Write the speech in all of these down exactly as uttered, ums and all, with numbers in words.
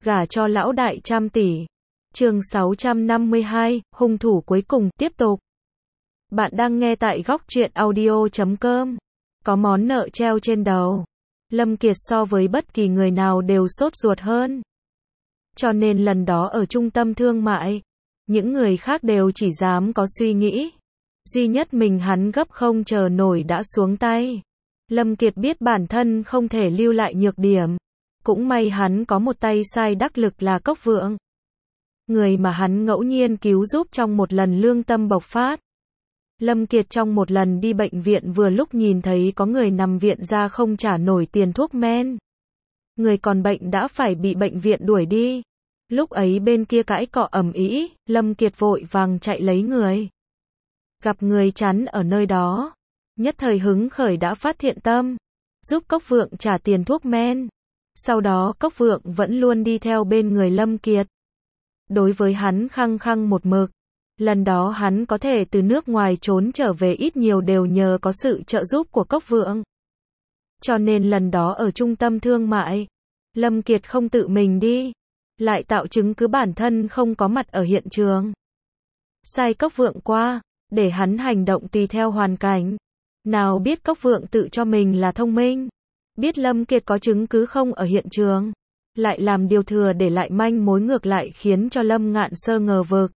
gả cho lão đại trăm tỷ. Chương sáu trăm năm mươi hai, hung thủ cuối cùng, tiếp tục. Bạn đang nghe tại góc truyện audio chấm com. Có món nợ treo trên đầu. Lâm Kiệt so với bất kỳ người nào đều sốt ruột hơn. Cho nên lần đó ở trung tâm thương mại, những người khác đều chỉ dám có suy nghĩ. Duy nhất mình hắn gấp không chờ nổi đã xuống tay. Lâm Kiệt biết bản thân không thể lưu lại nhược điểm. Cũng may hắn có một tay sai đắc lực là Cốc Vượng. Người mà hắn ngẫu nhiên cứu giúp trong một lần lương tâm bộc phát. Lâm Kiệt trong một lần đi bệnh viện vừa lúc nhìn thấy có người nằm viện ra không trả nổi tiền thuốc men. Người còn bệnh đã phải bị bệnh viện đuổi đi. Lúc ấy bên kia cãi cọ ầm ĩ, Lâm Kiệt vội vàng chạy lấy người. Gặp người chắn ở nơi đó, nhất thời hứng khởi đã phát thiện tâm, giúp Cốc Vượng trả tiền thuốc men. Sau đó Cốc Vượng vẫn luôn đi theo bên người Lâm Kiệt. Đối với hắn khăng khăng một mực. Lần đó hắn có thể từ nước ngoài trốn trở về ít nhiều đều nhờ có sự trợ giúp của Cốc Vượng. Cho nên lần đó ở trung tâm thương mại, Lâm Kiệt không tự mình đi, lại tạo chứng cứ bản thân không có mặt ở hiện trường. Sai Cốc Vượng qua, để hắn hành động tùy theo hoàn cảnh. Nào biết Cốc Vượng tự cho mình là thông minh, biết Lâm Kiệt có chứng cứ không ở hiện trường, lại làm điều thừa để lại manh mối ngược lại khiến cho Lâm Ngạn Sơ ngờ vực.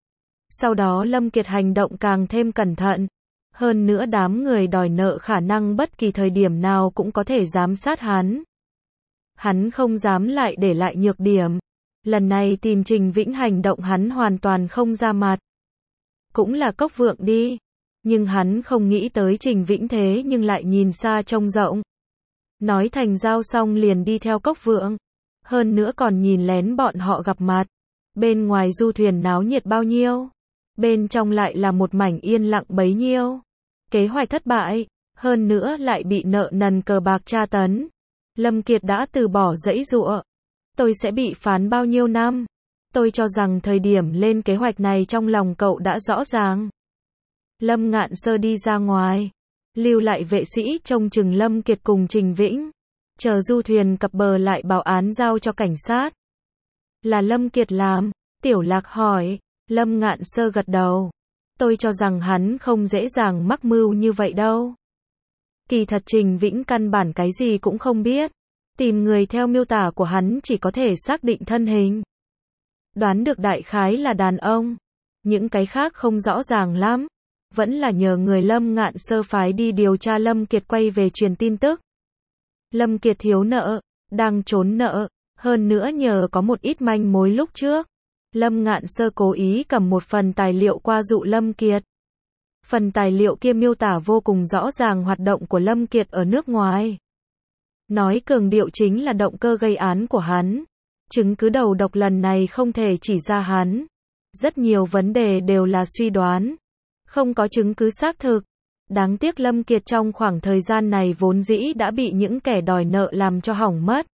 Sau đó Lâm Kiệt hành động càng thêm cẩn thận. Hơn nữa đám người đòi nợ khả năng bất kỳ thời điểm nào cũng có thể giám sát hắn. Hắn không dám lại để lại nhược điểm. Lần này tìm Trình Vĩnh hành động hắn hoàn toàn không ra mặt. Cũng là Cốc Vượng đi. Nhưng hắn không nghĩ tới Trình Vĩnh thế nhưng lại nhìn xa trông rộng. Nói thành giao xong liền đi theo Cốc Vượng. Hơn nữa còn nhìn lén bọn họ gặp mặt. Bên ngoài du thuyền náo nhiệt bao nhiêu. Bên trong lại là một mảnh yên lặng bấy nhiêu. Kế hoạch thất bại. Hơn nữa lại bị nợ nần cờ bạc tra tấn. Lâm Kiệt đã từ bỏ giãy giụa. Tôi sẽ bị phán bao nhiêu năm? Tôi cho rằng thời điểm lên kế hoạch này trong lòng cậu đã rõ ràng. Lâm Ngạn Sơ đi ra ngoài. Lưu lại vệ sĩ trông chừng Lâm Kiệt cùng Trình Vĩnh. Chờ du thuyền cập bờ lại báo án giao cho cảnh sát. Là Lâm Kiệt làm? Tiểu Lạc hỏi. Lâm Ngạn Sơ gật đầu. Tôi cho rằng hắn không dễ dàng mắc mưu như vậy đâu. Kỳ thật Trình Vĩnh căn bản cái gì cũng không biết. Tìm người theo miêu tả của hắn chỉ có thể xác định thân hình. Đoán được đại khái là đàn ông. Những cái khác không rõ ràng lắm. Vẫn là nhờ người Lâm Ngạn Sơ phái đi điều tra Lâm Kiệt quay về truyền tin tức. Lâm Kiệt thiếu nợ, đang trốn nợ. Hơn nữa nhờ có một ít manh mối lúc trước. Lâm Ngạn Sơ cố ý cầm một phần tài liệu qua dụ Lâm Kiệt. Phần tài liệu kia miêu tả vô cùng rõ ràng hoạt động của Lâm Kiệt ở nước ngoài. Nói cường điệu chính là động cơ gây án của hắn. Chứng cứ đầu độc lần này không thể chỉ ra hắn. Rất nhiều vấn đề đều là suy đoán. Không có chứng cứ xác thực. Đáng tiếc Lâm Kiệt trong khoảng thời gian này vốn dĩ đã bị những kẻ đòi nợ làm cho hỏng mất.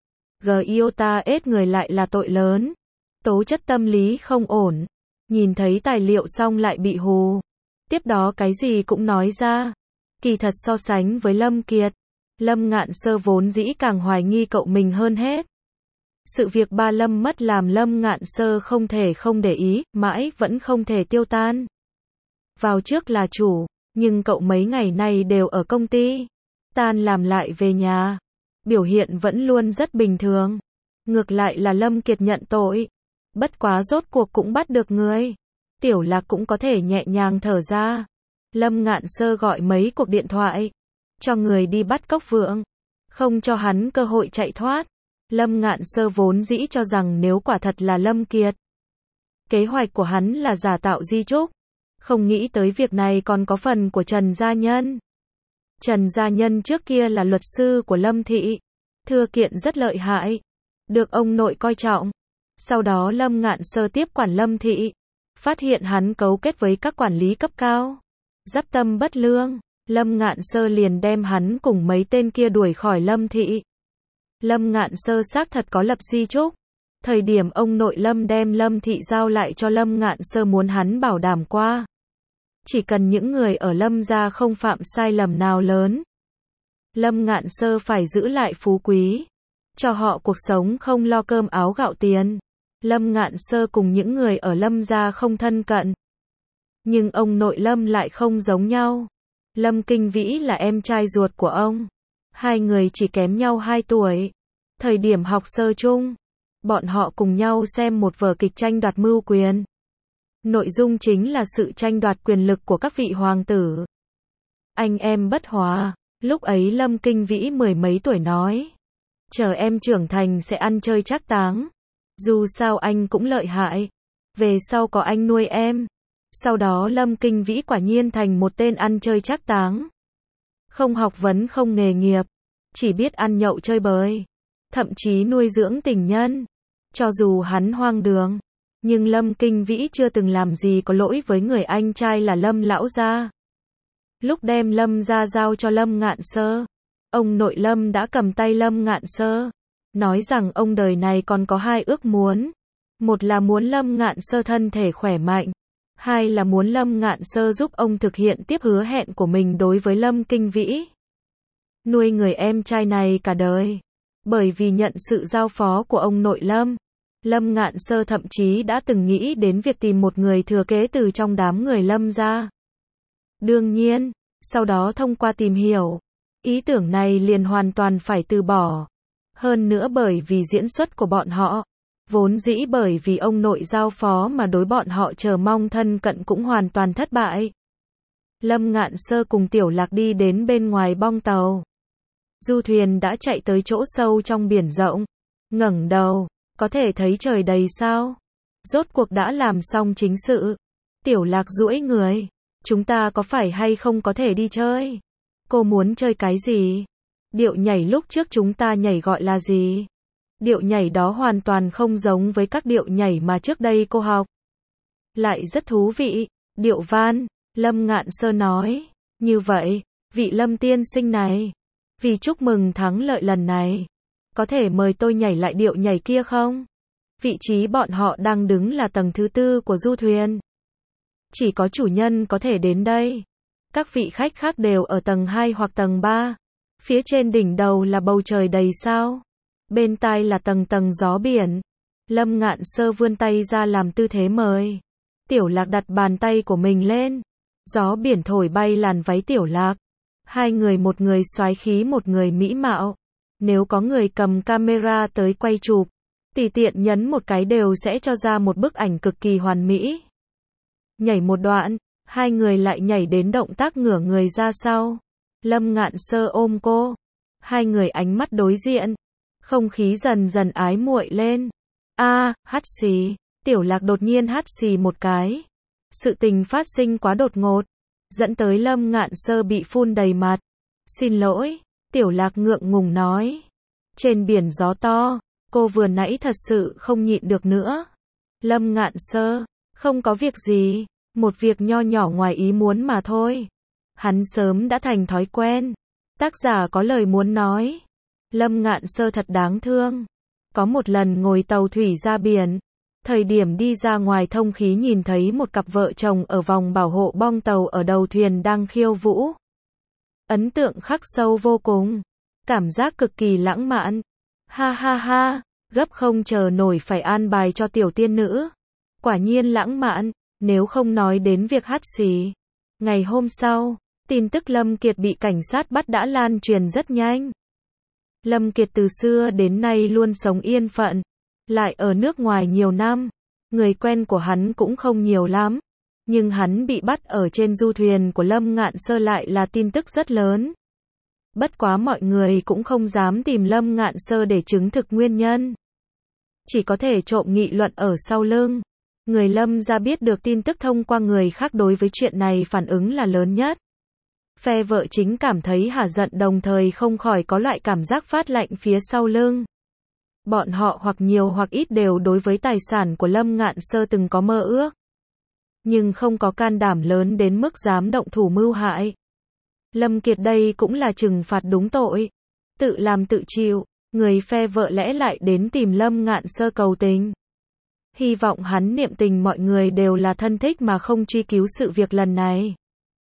Giota ết người lại là tội lớn. Tố chất tâm lý không ổn. Nhìn thấy tài liệu xong lại bị hù. Tiếp đó cái gì cũng nói ra. Kỳ thật so sánh với Lâm Kiệt, Lâm Ngạn Sơ vốn dĩ càng hoài nghi cậu mình hơn hết. Sự việc ba Lâm mất làm Lâm Ngạn Sơ không thể không để ý, mãi vẫn không thể tiêu tan. Vào trước là chủ, nhưng cậu mấy ngày nay đều ở công ty. Tan làm lại về nhà. Biểu hiện vẫn luôn rất bình thường. Ngược lại là Lâm Kiệt nhận tội. Bất quá rốt cuộc cũng bắt được người. Tiểu Lạc cũng có thể nhẹ nhàng thở ra. Lâm Ngạn Sơ gọi mấy cuộc điện thoại. Cho người đi bắt Cốc Vượng. Không cho hắn cơ hội chạy thoát. Lâm Ngạn Sơ vốn dĩ cho rằng nếu quả thật là Lâm Kiệt. Kế hoạch của hắn là giả tạo di chúc. Không nghĩ tới việc này còn có phần của Trần Gia Nhân. Trần Gia Nhân trước kia là luật sư của Lâm Thị. Thư kiện rất lợi hại. Được ông nội coi trọng. Sau đó Lâm Ngạn Sơ tiếp quản Lâm Thị. Phát hiện hắn cấu kết với các quản lý cấp cao. Dắp tâm bất lương. Lâm Ngạn Sơ liền đem hắn cùng mấy tên kia đuổi khỏi Lâm Thị. Lâm Ngạn Sơ xác thật có lập di chúc. Thời điểm ông nội Lâm đem Lâm Thị giao lại cho Lâm Ngạn Sơ muốn hắn bảo đảm qua. Chỉ cần những người ở Lâm gia không phạm sai lầm nào lớn. Lâm Ngạn Sơ phải giữ lại phú quý. cho họ cuộc sống không lo cơm áo gạo tiền. Lâm Ngạn Sơ cùng những người ở Lâm gia không thân cận. Nhưng ông nội Lâm lại không giống nhau. Lâm Kinh Vĩ là em trai ruột của ông. Hai người chỉ kém nhau hai tuổi. Thời điểm học sơ chung, bọn họ cùng nhau xem một vở kịch tranh đoạt mưu quyền. Nội dung chính là sự tranh đoạt quyền lực của các vị hoàng tử. Anh em bất hòa. Lúc ấy Lâm Kinh Vĩ mười mấy tuổi nói, chờ em trưởng thành sẽ ăn chơi trác táng. Dù sao anh cũng lợi hại. Về sau có anh nuôi em. Sau đó Lâm Kinh Vĩ quả nhiên thành một tên ăn chơi trác táng. Không học vấn không nghề nghiệp. Chỉ biết ăn nhậu chơi bời. Thậm chí nuôi dưỡng tình nhân. Cho dù hắn hoang đường. Nhưng Lâm Kinh Vĩ chưa từng làm gì có lỗi với người anh trai là Lâm lão gia. Lúc đem Lâm gia giao cho Lâm Ngạn Sơ, ông nội Lâm đã cầm tay Lâm Ngạn Sơ, nói rằng ông đời này còn có hai ước muốn. Một là muốn Lâm Ngạn Sơ thân thể khỏe mạnh. Hai là muốn Lâm Ngạn Sơ giúp ông thực hiện tiếp hứa hẹn của mình đối với Lâm Kinh Vĩ. Nuôi người em trai này cả đời. Bởi vì nhận sự giao phó của ông nội Lâm, Lâm Ngạn Sơ thậm chí đã từng nghĩ đến việc tìm một người thừa kế từ trong đám người Lâm gia. Đương nhiên, sau đó thông qua tìm hiểu, ý tưởng này liền hoàn toàn phải từ bỏ. Hơn nữa bởi vì diễn xuất của bọn họ, vốn dĩ bởi vì ông nội giao phó mà đối bọn họ chờ mong thân cận cũng hoàn toàn thất bại. Lâm Ngạn Sơ cùng Tiểu Lạc đi đến bên ngoài bong tàu. Du thuyền đã chạy tới chỗ sâu trong biển rộng. Ngẩng đầu, có thể thấy trời đầy sao. Rốt cuộc đã làm xong chính sự. Tiểu Lạc duỗi người. Chúng ta có phải hay không có thể đi chơi? Cô muốn chơi cái gì? Điệu nhảy lúc trước chúng ta nhảy gọi là gì? Điệu nhảy đó hoàn toàn không giống với các điệu nhảy mà trước đây cô học. Lại rất thú vị. Điệu van, Lâm Ngạn Sơ nói. Như vậy, vị Lâm tiên sinh này, vì chúc mừng thắng lợi lần này, có thể mời tôi nhảy lại điệu nhảy kia không? Vị trí bọn họ đang đứng là tầng thứ tư của du thuyền. Chỉ có chủ nhân có thể đến đây. Các vị khách khác đều ở tầng hai hoặc tầng ba. Phía trên đỉnh đầu là bầu trời đầy sao. Bên tai là tầng tầng gió biển. Lâm Ngạn Sơ vươn tay ra làm tư thế mời. Tiểu Lạc đặt bàn tay của mình lên. Gió biển thổi bay làn váy Tiểu Lạc. Hai người, một người soái khí một người mỹ mạo. Nếu có người cầm camera tới quay chụp, tùy tiện nhấn một cái đều sẽ cho ra một bức ảnh cực kỳ hoàn mỹ. Nhảy một đoạn, hai người lại nhảy đến động tác ngửa người ra sau. Lâm Ngạn Sơ ôm cô. Hai người ánh mắt đối diện. Không khí dần dần ái muội lên. A, hắt xì. Tiểu Lạc đột nhiên hắt xì một cái. Sự tình phát sinh quá đột ngột, dẫn tới Lâm Ngạn Sơ bị phun đầy mặt. Xin lỗi, Tiểu Lạc ngượng ngùng nói. Trên biển gió to, cô vừa nãy thật sự không nhịn được nữa. Lâm Ngạn Sơ, không có việc gì, một việc nho nhỏ ngoài ý muốn mà thôi. Hắn sớm đã thành thói quen. Tác giả có lời muốn nói. Lâm Ngạn Sơ thật đáng thương. Có một lần ngồi tàu thủy ra biển, thời điểm đi ra ngoài thông khí nhìn thấy một cặp vợ chồng ở vòng bảo hộ bong tàu ở đầu thuyền đang khiêu vũ. Ấn tượng khắc sâu vô cùng. Cảm giác cực kỳ lãng mạn. Ha ha ha, gấp không chờ nổi phải an bài cho tiểu tiên nữ. Quả nhiên lãng mạn, nếu không nói đến việc hắt xì. Ngày hôm sau, tin tức Lâm Kiệt bị cảnh sát bắt đã lan truyền rất nhanh. Lâm Kiệt từ xưa đến nay luôn sống yên phận, lại ở nước ngoài nhiều năm, người quen của hắn cũng không nhiều lắm, nhưng hắn bị bắt ở trên du thuyền của Lâm Ngạn Sơ lại là tin tức rất lớn. Bất quá mọi người cũng không dám tìm Lâm Ngạn Sơ để chứng thực nguyên nhân, chỉ có thể trộm nghị luận ở sau lưng. Người Lâm gia biết được tin tức thông qua người khác đối với chuyện này phản ứng là lớn nhất. Phe vợ chính cảm thấy hả giận đồng thời không khỏi có loại cảm giác phát lạnh phía sau lưng. Bọn họ hoặc nhiều hoặc ít đều đối với tài sản của Lâm Ngạn Sơ từng có mơ ước, nhưng không có can đảm lớn đến mức dám động thủ mưu hại. Lâm Kiệt đây cũng là trừng phạt đúng tội, tự làm tự chịu. Người phe vợ lẽ lại đến tìm Lâm Ngạn Sơ cầu tình, hy vọng hắn niệm tình mọi người đều là thân thích mà không truy cứu sự việc lần này,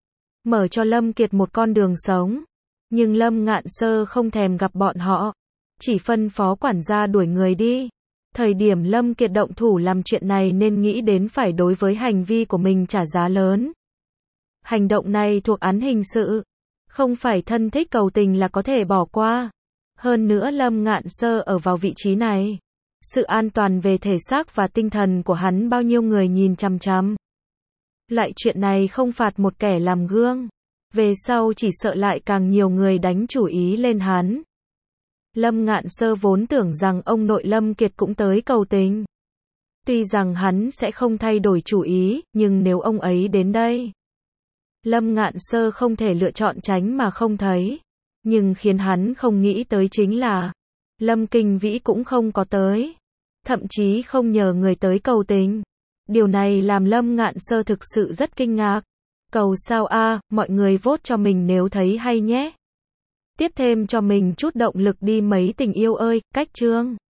mở cho Lâm Kiệt một con đường sống. Nhưng Lâm Ngạn Sơ không thèm gặp bọn họ. chỉ phân phó quản gia đuổi người đi. Thời điểm Lâm Kiệt động thủ làm chuyện này nên nghĩ đến phải đối với hành vi của mình trả giá lớn. Hành động này thuộc án hình sự, không phải thân thích cầu tình là có thể bỏ qua. Hơn nữa Lâm Ngạn Sơ ở vào vị trí này, sự an toàn về thể xác và tinh thần của hắn bao nhiêu người nhìn chằm chằm. Loại chuyện này không phạt một kẻ làm gương, về sau chỉ sợ lại càng nhiều người đánh chủ ý lên hắn. Lâm Ngạn Sơ vốn tưởng rằng ông nội Lâm Kiệt cũng tới cầu tình. Tuy rằng hắn sẽ không thay đổi chủ ý, nhưng nếu ông ấy đến đây, Lâm Ngạn Sơ không thể lựa chọn tránh mà không thấy. Nhưng khiến hắn không nghĩ tới chính là, Lâm Kinh Vĩ cũng không có tới. Thậm chí không nhờ người tới cầu tình. Điều này làm Lâm Ngạn Sơ thực sự rất kinh ngạc. Cầu sao a, mọi người vote cho mình nếu thấy hay nhé. Tiếp thêm cho mình chút động lực đi mấy tình yêu ơi, cách chương.